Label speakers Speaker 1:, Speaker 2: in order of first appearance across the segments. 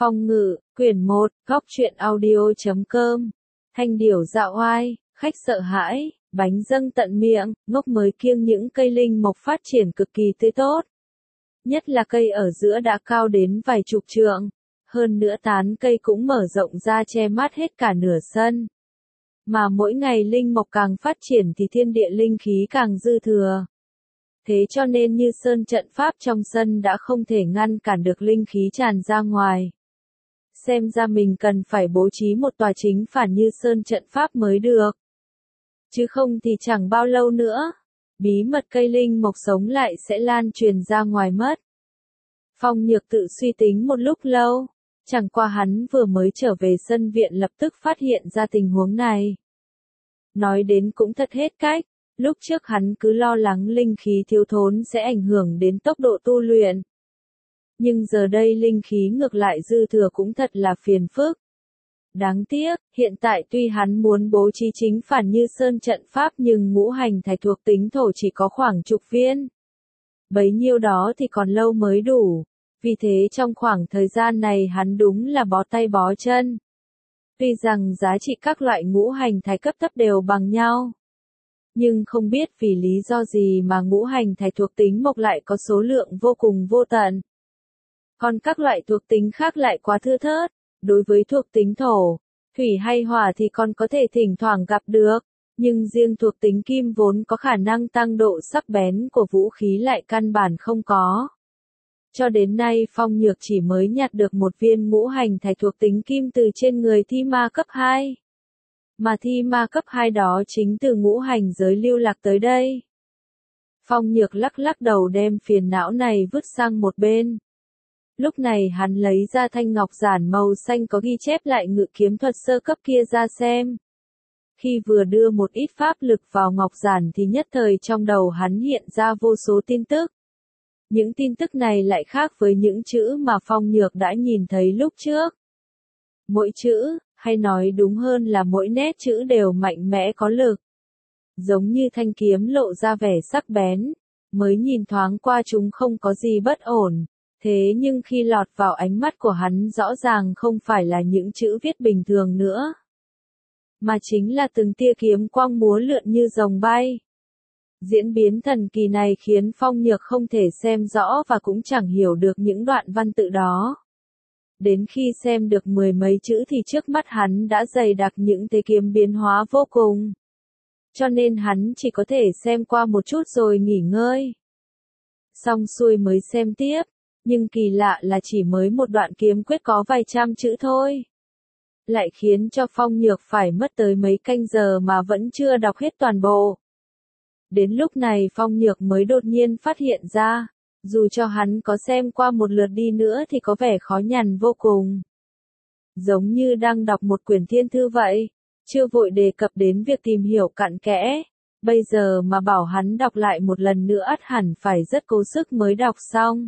Speaker 1: Phong ngự, quyển 1, góc truyện audio.com. Thanh điểu dạo oai, khách sợ hãi, bánh dâng tận miệng, ngốc mới kiêng những cây linh mộc phát triển cực kỳ tươi tốt. Nhất là cây ở giữa đã cao đến vài chục trượng, hơn nữa tán cây cũng mở rộng ra che mát hết cả nửa sân. Mà mỗi ngày linh mộc càng phát triển thì thiên địa linh khí càng dư thừa. Thế cho nên như sơn trận pháp trong sân đã không thể ngăn cản được linh khí tràn ra ngoài. Xem ra mình cần phải bố trí một tòa chính phản như sơn trận pháp mới được. Chứ không thì chẳng bao lâu nữa, bí mật cây linh mộc sống lại sẽ lan truyền ra ngoài mất. Phong Nhược tự suy tính một lúc lâu, chẳng qua hắn vừa mới trở về sân viện lập tức phát hiện ra tình huống này. Nói đến cũng thật hết cách, lúc trước hắn cứ lo lắng linh khí thiếu thốn sẽ ảnh hưởng đến tốc độ tu luyện. Nhưng giờ đây linh khí ngược lại dư thừa cũng thật là phiền phức. Đáng tiếc, hiện tại tuy hắn muốn bố trí chính phản như sơn trận pháp nhưng ngũ hành thạch thuộc tính thổ chỉ có khoảng chục viên. Bấy nhiêu đó thì còn lâu mới đủ, vì thế trong khoảng thời gian này hắn đúng là bó tay bó chân. Tuy rằng giá trị các loại ngũ hành thạch cấp thấp đều bằng nhau, nhưng không biết vì lý do gì mà ngũ hành thạch thuộc tính mộc lại có số lượng vô cùng vô tận. Còn các loại thuộc tính khác lại quá thưa thớt, đối với thuộc tính thổ, thủy hay hỏa thì còn có thể thỉnh thoảng gặp được, nhưng riêng thuộc tính kim vốn có khả năng tăng độ sắc bén của vũ khí lại căn bản không có. Cho đến nay Phong Nhược chỉ mới nhặt được một viên ngũ hành thạch thuộc tính kim từ trên người thi ma cấp 2. Mà thi ma cấp 2 đó chính từ ngũ hành giới lưu lạc tới đây. Phong Nhược lắc lắc đầu đem phiền não này vứt sang một bên. Lúc này hắn lấy ra thanh ngọc giản màu xanh có ghi chép lại ngự kiếm thuật sơ cấp kia ra xem. Khi vừa đưa một ít pháp lực vào ngọc giản thì nhất thời trong đầu hắn hiện ra vô số tin tức. Những tin tức này lại khác với những chữ mà Phong Nhược đã nhìn thấy lúc trước. Mỗi chữ, hay nói đúng hơn là mỗi nét chữ đều mạnh mẽ có lực. Giống như thanh kiếm lộ ra vẻ sắc bén, mới nhìn thoáng qua chúng không có gì bất ổn. Thế nhưng khi lọt vào ánh mắt của hắn rõ ràng không phải là những chữ viết bình thường nữa, mà chính là từng tia kiếm quang múa lượn như rồng bay. Diễn biến thần kỳ này khiến Phong Nhược không thể xem rõ và cũng chẳng hiểu được những đoạn văn tự đó. Đến khi xem được mười mấy chữ thì trước mắt hắn đã dày đặc những thế kiếm biến hóa vô cùng. Cho nên hắn chỉ có thể xem qua một chút rồi nghỉ ngơi. Xong xuôi mới xem tiếp. Nhưng kỳ lạ là chỉ mới một đoạn kiếm quyết có vài trăm chữ thôi. Lại khiến cho Phong Nhược phải mất tới mấy canh giờ mà vẫn chưa đọc hết toàn bộ. Đến lúc này Phong Nhược mới đột nhiên phát hiện ra, dù cho hắn có xem qua một lượt đi nữa thì có vẻ khó nhằn vô cùng. Giống như đang đọc một quyển thiên thư vậy, chưa vội đề cập đến việc tìm hiểu cặn kẽ. Bây giờ mà bảo hắn đọc lại một lần nữa ắt hẳn phải rất cố sức mới đọc xong.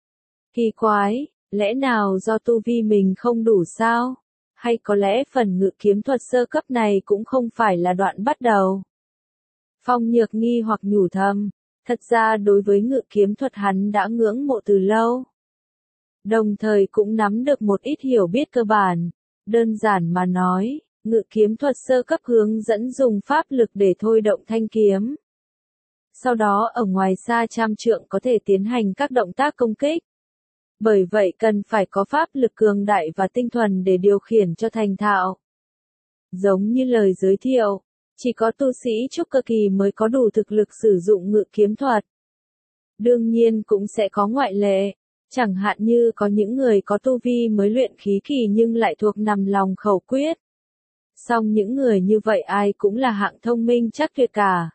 Speaker 1: Kỳ quái, lẽ nào do tu vi mình không đủ sao? Hay có lẽ phần ngự kiếm thuật sơ cấp này cũng không phải là đoạn bắt đầu? Phong Nhược nghi hoặc nhủ thầm, thật ra đối với ngự kiếm thuật hắn đã ngưỡng mộ từ lâu. Đồng thời cũng nắm được một ít hiểu biết cơ bản, đơn giản mà nói, ngự kiếm thuật sơ cấp hướng dẫn dùng pháp lực để thôi động thanh kiếm. Sau đó ở ngoài xa trăm trượng có thể tiến hành các động tác công kích. Bởi vậy cần phải có pháp lực cường đại và tinh thuần để điều khiển cho thành thạo. Giống như lời giới thiệu, chỉ có tu sĩ trúc cơ kỳ mới có đủ thực lực sử dụng ngự kiếm thuật. Đương nhiên cũng sẽ có ngoại lệ, chẳng hạn như có những người có tu vi mới luyện khí kỳ nhưng lại thuộc nằm lòng khẩu quyết. Song những người như vậy ai cũng là hạng thông minh chắc tuyệt cả.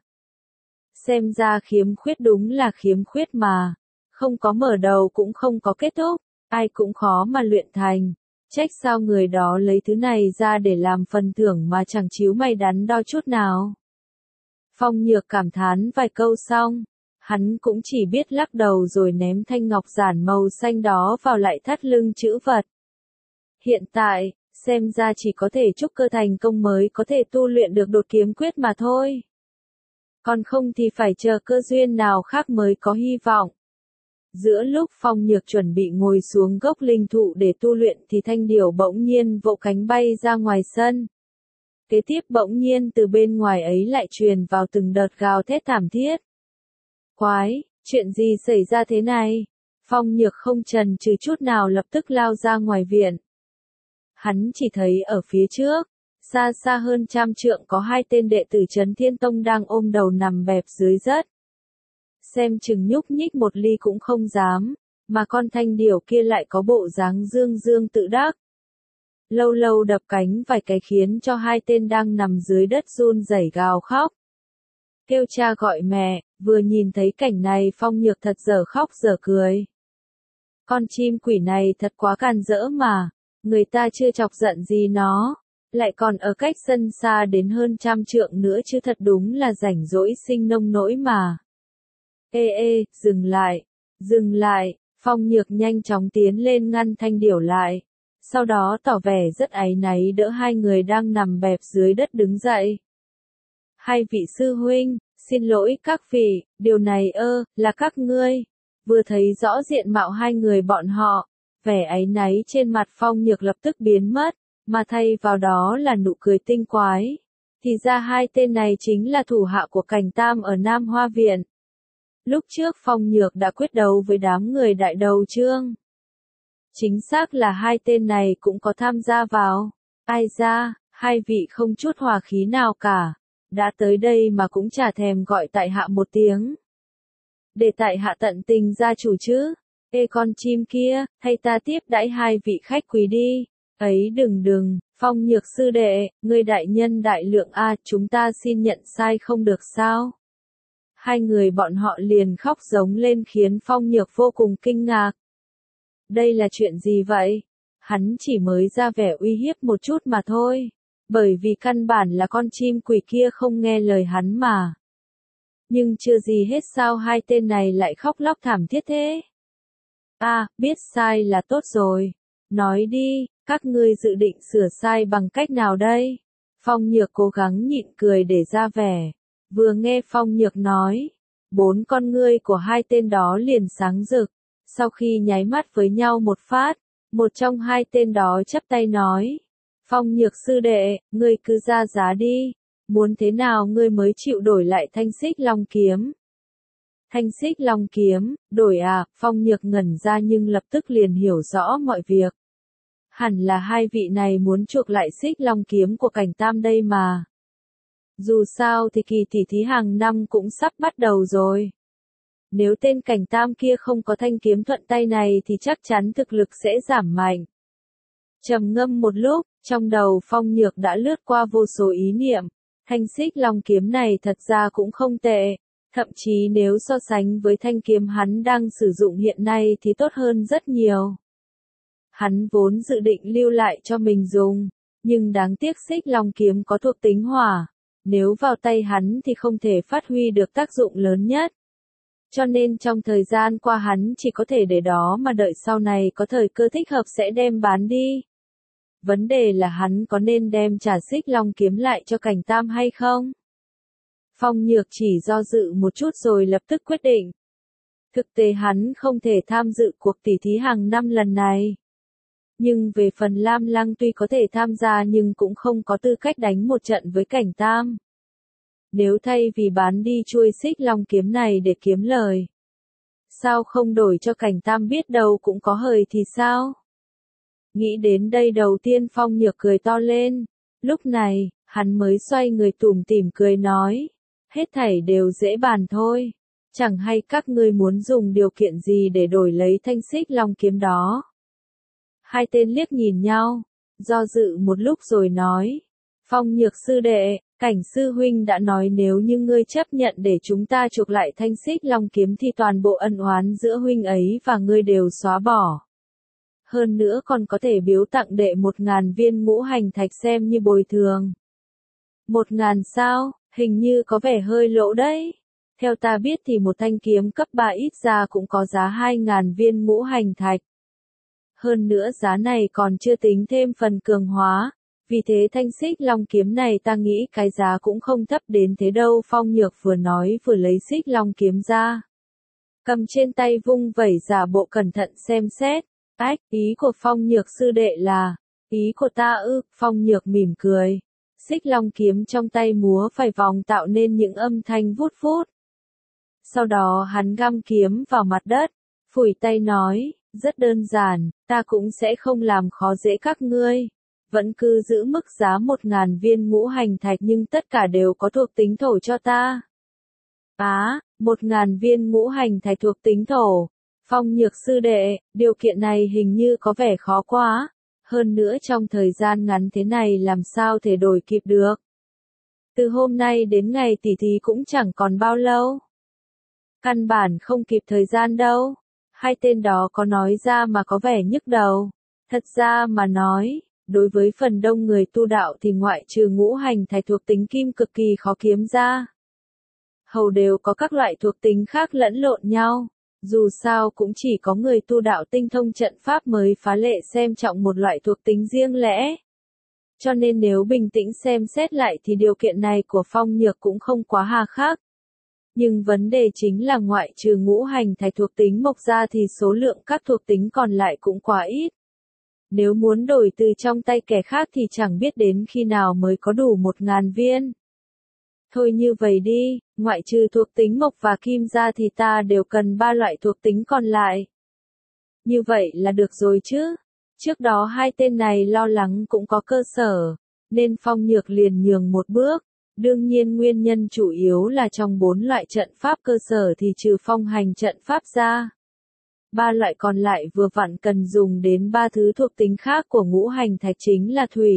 Speaker 1: Xem ra khiếm khuyết đúng là khiếm khuyết mà. Không có mở đầu cũng không có kết thúc, ai cũng khó mà luyện thành. Trách sao người đó lấy thứ này ra để làm phần thưởng mà chẳng chiếu mày đắn đo chút nào. Phong Nhược cảm thán vài câu xong, hắn cũng chỉ biết lắc đầu rồi ném thanh ngọc giản màu xanh đó vào lại thắt lưng chữ vật. Hiện tại, xem ra chỉ có thể trúc cơ thành công mới có thể tu luyện được đột kiếm quyết mà thôi. Còn không thì phải chờ cơ duyên nào khác mới có hy vọng. Giữa lúc Phong Nhược chuẩn bị ngồi xuống gốc linh thụ để tu luyện thì Thanh Điểu bỗng nhiên vỗ cánh bay ra ngoài sân. Kế tiếp bỗng nhiên từ bên ngoài ấy lại truyền vào từng đợt gào thét thảm thiết. Quái, chuyện gì xảy ra thế này? Phong Nhược không chần chừ chút nào lập tức lao ra ngoài viện. Hắn chỉ thấy ở phía trước, xa xa hơn 100 trượng có 2 tên đệ tử Trấn Thiên Tông đang ôm đầu nằm bẹp dưới đất. Xem chừng nhúc nhích một ly cũng không dám, mà con Thanh Điểu kia lại có bộ dáng dương dương tự đắc. Lâu lâu đập cánh vài cái khiến cho 2 tên đang nằm dưới đất run rẩy gào khóc. Kêu cha gọi mẹ, vừa nhìn thấy cảnh này Phong Nhược thật dở khóc dở cười. Con chim quỷ này thật quá càn rỡ mà, người ta chưa chọc giận gì nó, lại còn ở cách sân xa đến hơn 100 trượng nữa chứ thật đúng là rảnh rỗi sinh nông nỗi mà. Ê, dừng lại, Phong Nhược nhanh chóng tiến lên ngăn Thanh Điểu lại, sau đó tỏ vẻ rất áy náy đỡ 2 người đang nằm bẹp dưới đất đứng dậy. 2 vị sư huynh, xin lỗi các vị, điều này là các ngươi. Vừa thấy rõ diện mạo 2 người bọn họ, vẻ áy náy trên mặt Phong Nhược lập tức biến mất, mà thay vào đó là nụ cười tinh quái. Thì ra 2 tên này chính là thủ hạ của Cảnh Tam ở Nam Hoa Viện. Lúc trước Phong Nhược đã quyết đấu với đám người đại đầu Trương. Chính xác là 2 tên này cũng có tham gia vào. Ai ra, 2 vị không chút hòa khí nào cả. Đã tới đây mà cũng chả thèm gọi tại hạ một tiếng. Để tại hạ tận tình gia chủ chứ. Ê con chim kia, thay ta tiếp đãi 2 vị khách quý đi. Ấy đừng, Phong Nhược sư đệ, ngươi đại nhân đại lượng chúng ta xin nhận sai không được sao? 2 người bọn họ liền khóc giống lên khiến Phong Nhược vô cùng kinh ngạc. Đây là chuyện gì vậy? Hắn chỉ mới ra vẻ uy hiếp một chút mà thôi. Bởi vì căn bản là con chim quỷ kia không nghe lời hắn mà. Nhưng chưa gì hết sao 2 tên này lại khóc lóc thảm thiết thế? Biết sai là tốt rồi. Nói đi, các ngươi dự định sửa sai bằng cách nào đây? Phong Nhược cố gắng nhịn cười để ra vẻ. Vừa nghe Phong Nhược nói, 4 con ngươi của 2 tên đó liền sáng rực. Sau khi nháy mắt với nhau một phát, một trong 2 tên đó chắp tay nói. Phong Nhược sư đệ, ngươi cứ ra giá đi. Muốn thế nào ngươi mới chịu đổi lại thanh xích long kiếm? Thanh xích long kiếm, đổi Phong Nhược ngẩn ra nhưng lập tức liền hiểu rõ mọi việc. Hẳn là 2 vị này muốn chuộc lại xích long kiếm của Cảnh Tam đây mà. Dù sao thì kỳ tỷ thí hàng năm cũng sắp bắt đầu rồi. Nếu tên Cảnh Tam kia không có thanh kiếm thuận tay này thì chắc chắn thực lực sẽ giảm mạnh. Trầm ngâm một lúc, trong đầu Phong Nhược đã lướt qua vô số ý niệm. Thanh xích long kiếm này thật ra cũng không tệ. Thậm chí nếu so sánh với thanh kiếm hắn đang sử dụng hiện nay thì tốt hơn rất nhiều. Hắn vốn dự định lưu lại cho mình dùng. Nhưng đáng tiếc xích long kiếm có thuộc tính hỏa. Nếu vào tay hắn thì không thể phát huy được tác dụng lớn nhất. Cho nên trong thời gian qua hắn chỉ có thể để đó mà đợi sau này có thời cơ thích hợp sẽ đem bán đi. Vấn đề là hắn có nên đem trả xích long kiếm lại cho Cảnh Tam hay không? Phong Nhược chỉ do dự một chút rồi lập tức quyết định. Thực tế hắn không thể tham dự cuộc tỷ thí hàng năm lần này. Nhưng về phần Lam Lăng tuy có thể tham gia nhưng cũng không có tư cách đánh một trận với Cảnh Tam. Nếu thay vì bán đi chuôi xích long kiếm này để kiếm lời, sao không đổi cho Cảnh Tam biết đâu cũng có hời thì sao? Nghĩ đến đây đầu tiên Phong Nhược cười to lên. Lúc này, hắn mới xoay người tủm tỉm cười nói. Hết thảy đều dễ bàn thôi. Chẳng hay các ngươi muốn dùng điều kiện gì để đổi lấy thanh xích long kiếm đó. 2 tên liếc nhìn nhau, do dự một lúc rồi nói. Phong Nhược sư đệ, Cảnh sư huynh đã nói nếu như ngươi chấp nhận để chúng ta chuộc lại thanh xích long kiếm thì toàn bộ ân oán giữa huynh ấy và ngươi đều xóa bỏ. Hơn nữa còn có thể biếu tặng đệ 1000 viên ngũ hành thạch xem như bồi thường. 1000 sao, hình như có vẻ hơi lỗ đấy. Theo ta biết thì một thanh kiếm cấp 3 ít ra cũng có giá 2000 viên ngũ hành thạch. Hơn nữa giá này còn chưa tính thêm phần cường hóa. Vì thế thanh xích long kiếm này ta nghĩ cái giá cũng không thấp đến thế đâu. Phong Nhược vừa nói vừa lấy xích long kiếm ra. cầm trên tay vung vẩy giả bộ cẩn thận xem xét. Ách, ý của Phong Nhược sư đệ là, ý của ta ư, Phong Nhược mỉm cười. Xích long kiếm trong tay múa phẩy vòng tạo nên những âm thanh vút vút. Sau đó hắn găm kiếm vào mặt đất, phủi tay nói, rất đơn giản, ta cũng sẽ không làm khó dễ các ngươi. Vẫn cứ giữ mức giá 1.000 viên ngũ hành thạch nhưng tất cả đều có thuộc tính thổ cho ta. 1.000 viên ngũ hành thạch thuộc tính thổ. Phong Nhược sư đệ, điều kiện này hình như có vẻ khó quá. Hơn nữa trong thời gian ngắn thế này làm sao thể đổi kịp được. Từ hôm nay đến ngày tỉ thí cũng chẳng còn bao lâu. Căn bản không kịp thời gian đâu. Hai tên đó có nói ra mà có vẻ nhức đầu. Thật ra mà nói, đối với phần đông người tu đạo thì ngoại trừ ngũ hành thạch thuộc tính kim cực kỳ khó kiếm ra. Hầu đều có các loại thuộc tính khác lẫn lộn nhau. Dù sao cũng chỉ có người tu đạo tinh thông trận pháp mới phá lệ xem trọng một loại thuộc tính riêng lẻ. Cho nên nếu bình tĩnh xem xét lại thì điều kiện này của Phong Nhược cũng không quá hà khắc. Nhưng vấn đề chính là ngoại trừ ngũ hành thạch thuộc tính mộc ra thì số lượng các thuộc tính còn lại cũng quá ít. Nếu muốn đổi từ trong tay kẻ khác thì chẳng biết đến khi nào mới có đủ 1.000 viên. Thôi như vậy đi, ngoại trừ thuộc tính mộc và kim ra thì ta đều cần 3 loại thuộc tính còn lại. Như vậy là được rồi chứ. Trước đó hai tên này lo lắng cũng có cơ sở, nên Phong Nhược liền nhường một bước. Đương nhiên nguyên nhân chủ yếu là trong 4 loại trận pháp cơ sở thì trừ phong hành trận pháp ra. 3 loại còn lại vừa vặn cần dùng đến 3 thứ thuộc tính khác của ngũ hành thạch chính là thủy,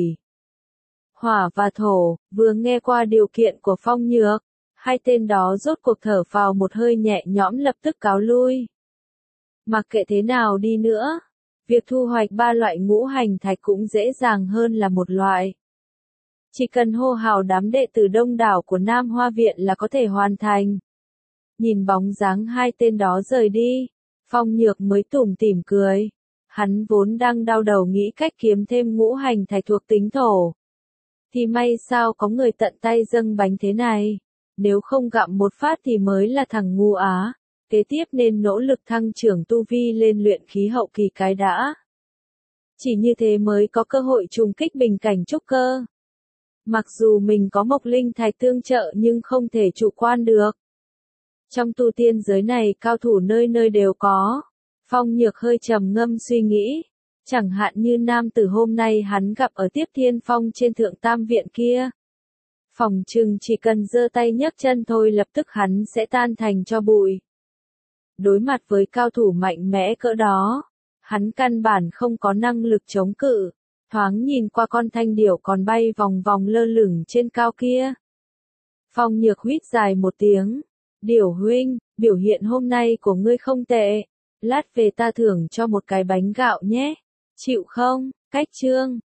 Speaker 1: hỏa và thổ. Vừa nghe qua điều kiện của Phong Nhược, hai tên đó rốt cuộc thở phào một hơi nhẹ nhõm lập tức cáo lui. Mặc kệ thế nào đi nữa, việc thu hoạch 3 loại ngũ hành thạch cũng dễ dàng hơn là một loại. Chỉ cần hô hào đám đệ tử đông đảo của Nam Hoa Viện là có thể hoàn thành. Nhìn bóng dáng hai tên đó rời đi, Phong Nhược mới tủm tỉm cười. Hắn vốn đang đau đầu nghĩ cách kiếm thêm ngũ hành thạch thuộc tính thổ. Thì may sao có người tận tay dâng bánh thế này. Nếu không gặm một phát thì mới là thằng ngu á. Kế tiếp nên nỗ lực thăng trưởng tu vi lên luyện khí hậu kỳ cái đã. Chỉ như thế mới có cơ hội trùng kích bình cảnh trúc cơ. Mặc dù mình có mộc linh thạch tương trợ nhưng không thể chủ quan được. Trong tu tiên giới này cao thủ nơi nơi đều có. Phong Nhược hơi trầm ngâm suy nghĩ. Chẳng hạn như nam tử hôm nay hắn gặp ở Tiếp Thiên Phong trên Thượng Tam Viện kia. Phỏng chừng chỉ cần giơ tay nhấc chân thôi lập tức hắn sẽ tan thành cho bụi. Đối mặt với cao thủ mạnh mẽ cỡ đó, hắn căn bản không có năng lực chống cự. Thoáng nhìn qua con thanh điểu còn bay vòng vòng lơ lửng trên cao kia. Phong Nhược huýt dài một tiếng. Điểu huynh, biểu hiện hôm nay của ngươi không tệ. Lát về ta thưởng cho một cái bánh gạo nhé. Chịu không? Cách chương.